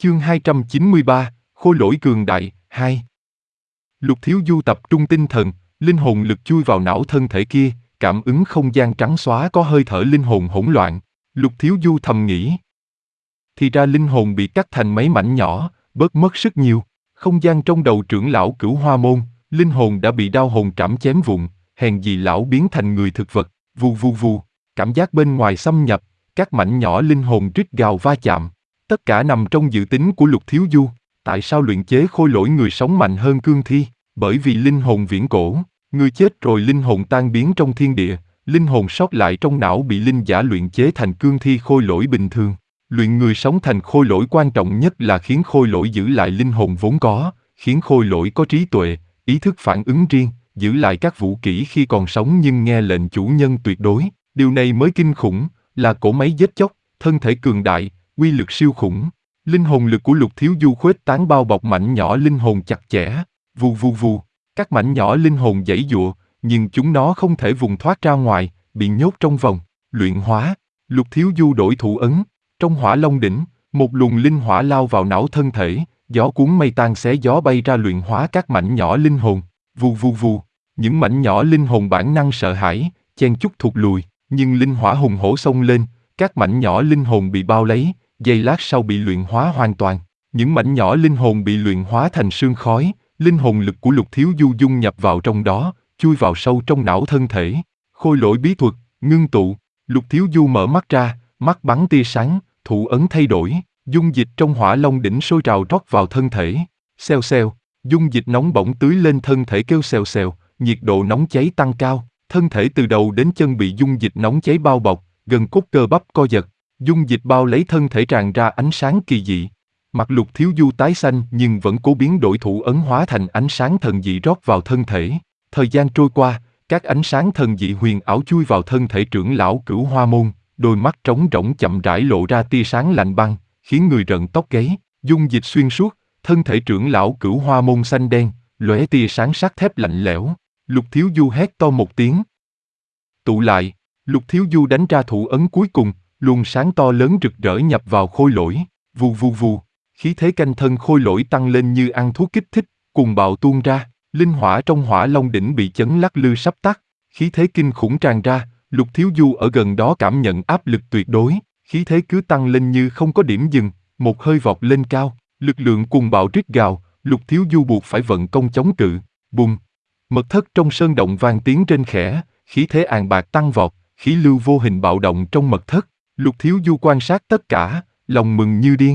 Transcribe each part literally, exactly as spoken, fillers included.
Chương hai trăm chín mươi ba, Khôi lỗi cường đại, hai. Lục Thiếu Du tập trung tinh thần, linh hồn lực chui vào não thân thể kia, cảm ứng không gian trắng xóa có hơi thở linh hồn hỗn loạn. Lục Thiếu Du thầm nghĩ. Thì ra linh hồn bị cắt thành mấy mảnh nhỏ, bớt mất sức nhiều. Không gian trong đầu trưởng lão Cửu Hoa Môn, linh hồn đã bị đao hồn trảm chém vụn, hèn gì lão biến thành người thực vật, vù vù vù. Cảm giác bên ngoài xâm nhập, các mảnh nhỏ linh hồn rít gào va chạm. Tất cả nằm trong dự tính của Lục Thiếu Du. Tại sao luyện chế khôi lỗi người sống mạnh hơn cương thi? Bởi vì linh hồn viễn cổ, người chết rồi linh hồn tan biến trong thiên địa, linh hồn sót lại trong não bị linh giả luyện chế thành cương thi khôi lỗi bình thường. Luyện người sống thành khôi lỗi quan trọng nhất là khiến khôi lỗi giữ lại linh hồn vốn có, khiến khôi lỗi có trí tuệ, ý thức phản ứng riêng, giữ lại các vũ kỹ khi còn sống nhưng nghe lệnh chủ nhân tuyệt đối. Điều này mới kinh khủng, là cỗ máy giết chóc, thân thể cường đại, uy lực siêu khủng. Linh hồn lực của Lục Thiếu Du khuếch tán bao bọc mảnh nhỏ linh hồn chặt chẽ, vù vù vù. Các mảnh nhỏ linh hồn giãy giụa, nhưng chúng nó không thể vùng thoát ra ngoài, bị nhốt trong vòng. Luyện hóa. Lục Thiếu Du đổi thủ ấn. Trong Hỏa Long đỉnh, một luồng linh hỏa lao vào não thân thể, gió cuốn mây tan xé gió bay ra luyện hóa các mảnh nhỏ linh hồn. Vù vù vù. Những mảnh nhỏ linh hồn bản năng sợ hãi, chen chúc thụt lùi, nhưng linh hỏa hùng hổ xông lên, các mảnh nhỏ linh hồn bị bao lấy, giây lát sau bị luyện hóa hoàn toàn. Những mảnh nhỏ linh hồn bị luyện hóa thành sương khói, linh hồn lực của Lục Thiếu Du dung nhập vào trong đó, chui vào sâu trong não thân thể. Khôi lỗi bí thuật, ngưng tụ. Lục Thiếu Du mở mắt ra, mắt bắn tia sáng, thủ ấn thay đổi, dung dịch trong Hỏa Long đỉnh sôi trào rót vào thân thể. Xèo xèo, dung dịch nóng bỏng tưới lên thân thể kêu xèo xèo, nhiệt độ nóng cháy tăng cao, thân thể từ đầu đến chân bị dung dịch nóng cháy bao bọc, gần cốt cơ bắp co giật. Dung dịch bao lấy thân thể tràn ra ánh sáng kỳ dị. Mặt Lục Thiếu Du tái xanh nhưng vẫn cố biến đổi thủ ấn hóa thành ánh sáng thần dị rót vào thân thể. Thời gian trôi qua, các ánh sáng thần dị huyền ảo chui vào thân thể trưởng lão Cửu Hoa Môn, đôi mắt trống rỗng chậm rãi lộ ra tia sáng lạnh băng, khiến người rợn tóc gáy. Dung dịch xuyên suốt, thân thể trưởng lão Cửu Hoa Môn xanh đen, lóe tia sáng sắt thép lạnh lẽo. Lục Thiếu Du hét to một tiếng. Tụ lại, Lục Thiếu Du đánh ra thủ ấn cuối cùng, luồng sáng to lớn rực rỡ nhập vào khôi lỗi, vù vù vù, khí thế canh thân khôi lỗi tăng lên như ăn thuốc kích thích, cuồng bạo tuôn ra, linh hỏa trong Hỏa Long đỉnh bị chấn lắc lư sắp tắt, khí thế kinh khủng tràn ra, Lục Thiếu Du ở gần đó cảm nhận áp lực tuyệt đối, khí thế cứ tăng lên như không có điểm dừng, một hơi vọt lên cao, lực lượng cuồng bạo rít gào, Lục Thiếu Du buộc phải vận công chống cự, bùng, mật thất trong sơn động vang tiếng trên khẽ, khí thế àn bạc tăng vọt, khí lưu vô hình bạo động trong mật thất. Lục Thiếu Du quan sát tất cả, lòng mừng như điên.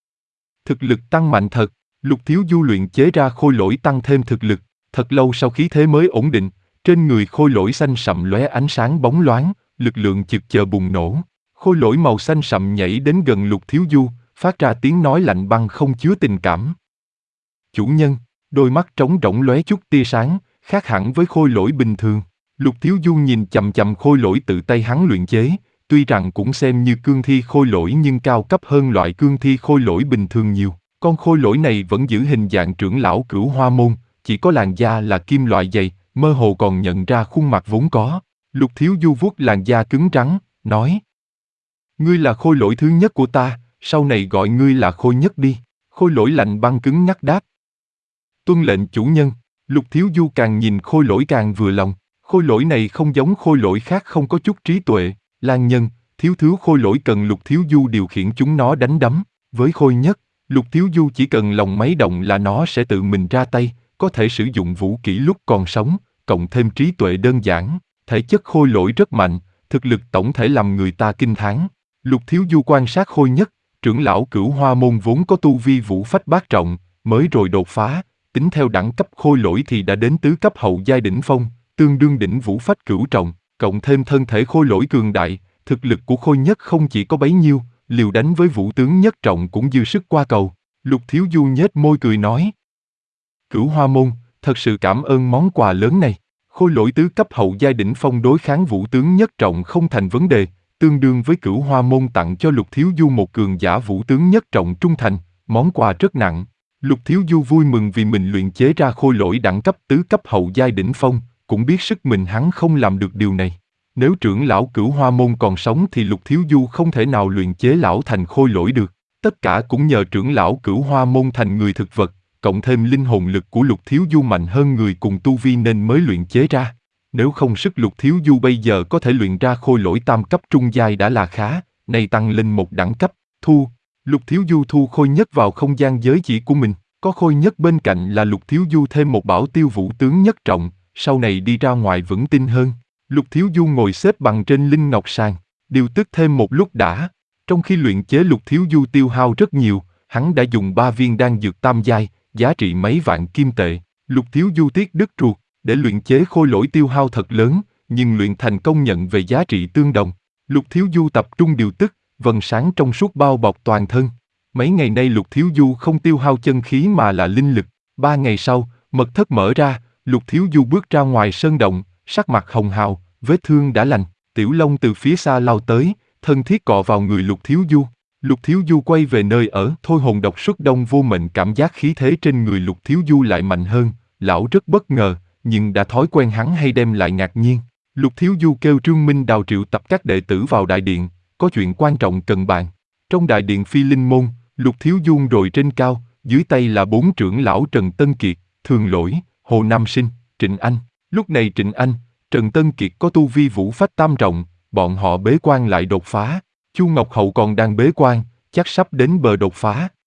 Thực lực tăng mạnh thật, Lục Thiếu Du luyện chế ra khôi lỗi tăng thêm thực lực, thật lâu sau khí thế mới ổn định, trên người khôi lỗi xanh sậm lóe ánh sáng bóng loáng, lực lượng chực chờ bùng nổ. Khôi lỗi màu xanh sậm nhảy đến gần Lục Thiếu Du, phát ra tiếng nói lạnh băng không chứa tình cảm. Chủ nhân, đôi mắt trống rỗng lóe chút tia sáng, khác hẳn với khôi lỗi bình thường. Lục Thiếu Du nhìn chằm chằm khôi lỗi tự tay hắn luyện chế. Tuy rằng cũng xem như cương thi khôi lỗi nhưng cao cấp hơn loại cương thi khôi lỗi bình thường nhiều. Con khôi lỗi này vẫn giữ hình dạng trưởng lão Cửu Hoa Môn, chỉ có làn da là kim loại dày, mơ hồ còn nhận ra khuôn mặt vốn có. Lục Thiếu Du vuốt làn da cứng rắn, nói: Ngươi là khôi lỗi thứ nhất của ta, sau này gọi ngươi là Khôi Nhất đi. Khôi lỗi lạnh băng cứng nhắc đáp: Tuân lệnh chủ nhân. Lục Thiếu Du càng nhìn khôi lỗi càng vừa lòng. Khôi lỗi này không giống khôi lỗi khác, không có chút trí tuệ. Lang nhân, thiếu thiếu khôi lỗi cần Lục Thiếu Du điều khiển chúng nó đánh đấm. Với Khôi Nhất, Lục Thiếu Du chỉ cần lòng máy động là nó sẽ tự mình ra tay, có thể sử dụng vũ kỹ lúc còn sống, cộng thêm trí tuệ đơn giản, thể chất khôi lỗi rất mạnh, thực lực tổng thể làm người ta kinh thán. Lục Thiếu Du quan sát Khôi Nhất, trưởng lão Cửu Hoa Môn vốn có tu vi vũ phách bát trọng, mới rồi đột phá, tính theo đẳng cấp khôi lỗi thì đã đến tứ cấp hậu giai đỉnh phong, tương đương đỉnh vũ phách cửu trọng. Cộng thêm thân thể khôi lỗi cường đại, thực lực của Khôi Nhất không chỉ có bấy nhiêu, liều đánh với vũ tướng nhất trọng cũng dư sức qua cầu. Lục Thiếu Du nhếch môi cười nói: Cửu Hoa Môn, thật sự cảm ơn món quà lớn này. Khôi lỗi tứ cấp hậu giai đỉnh phong đối kháng vũ tướng nhất trọng không thành vấn đề, tương đương với Cửu Hoa Môn tặng cho Lục Thiếu Du một cường giả vũ tướng nhất trọng trung thành, món quà rất nặng. Lục Thiếu Du vui mừng vì mình luyện chế ra khôi lỗi đẳng cấp tứ cấp hậu giai đỉnh phong, cũng biết sức mình hắn không làm được điều này. Nếu trưởng lão Cửu Hoa Môn còn sống thì Lục Thiếu Du không thể nào luyện chế lão thành khôi lỗi được. Tất cả cũng nhờ trưởng lão Cửu Hoa Môn thành người thực vật, cộng thêm linh hồn lực của Lục Thiếu Du mạnh hơn người cùng tu vi nên mới luyện chế ra. Nếu không sức Lục Thiếu Du bây giờ có thể luyện ra khôi lỗi tam cấp trung giai đã là khá, nay tăng lên một đẳng cấp. Thu, Lục Thiếu Du thu khôi nhất vào không gian giới chỉ của mình, có khôi nhất bên cạnh là Lục Thiếu Du thêm một bảo tiêu vũ tướng nhất trọng, sau này đi ra ngoài vững tin hơn. Lục Thiếu Du ngồi xếp bằng trên linh ngọc sàng, điều tức thêm một lúc đã. Trong khi luyện chế Lục Thiếu Du tiêu hao rất nhiều, hắn đã dùng ba viên đan dược tam giai, giá trị mấy vạn kim tệ. Lục Thiếu Du tiếc đứt ruột, để luyện chế khôi lỗi tiêu hao thật lớn, nhưng luyện thành công nhận về giá trị tương đồng. Lục Thiếu Du tập trung điều tức, vầng sáng trong suốt bao bọc toàn thân. Mấy ngày nay Lục Thiếu Du không tiêu hao chân khí mà là linh lực. Ba ngày sau, mật thất mở ra, Lục Thiếu Du bước ra ngoài sơn động, sắc mặt hồng hào, vết thương đã lành. Tiểu Long từ phía xa lao tới, thân thiết cọ vào người Lục Thiếu Du. Lục Thiếu Du quay về nơi ở, thôi hồn độc xuất đông vô mệnh cảm giác khí thế trên người Lục Thiếu Du lại mạnh hơn. Lão rất bất ngờ, nhưng đã thói quen hắn hay đem lại ngạc nhiên. Lục Thiếu Du kêu Trương Minh Đào triệu tập các đệ tử vào đại điện, có chuyện quan trọng cần bàn. Trong đại điện Phi Linh Môn, Lục Thiếu Du ngồi trên cao, dưới tay là bốn trưởng lão Trần Tân Kiệt, Thường Lỗi, Hồ Nam Sinh, Trịnh Anh. Lúc này Trịnh Anh, Trần Tân Kiệt có tu vi vũ phách tam trọng, bọn họ bế quan lại đột phá. Chu Ngọc Hậu còn đang bế quan, chắc sắp đến bờ đột phá.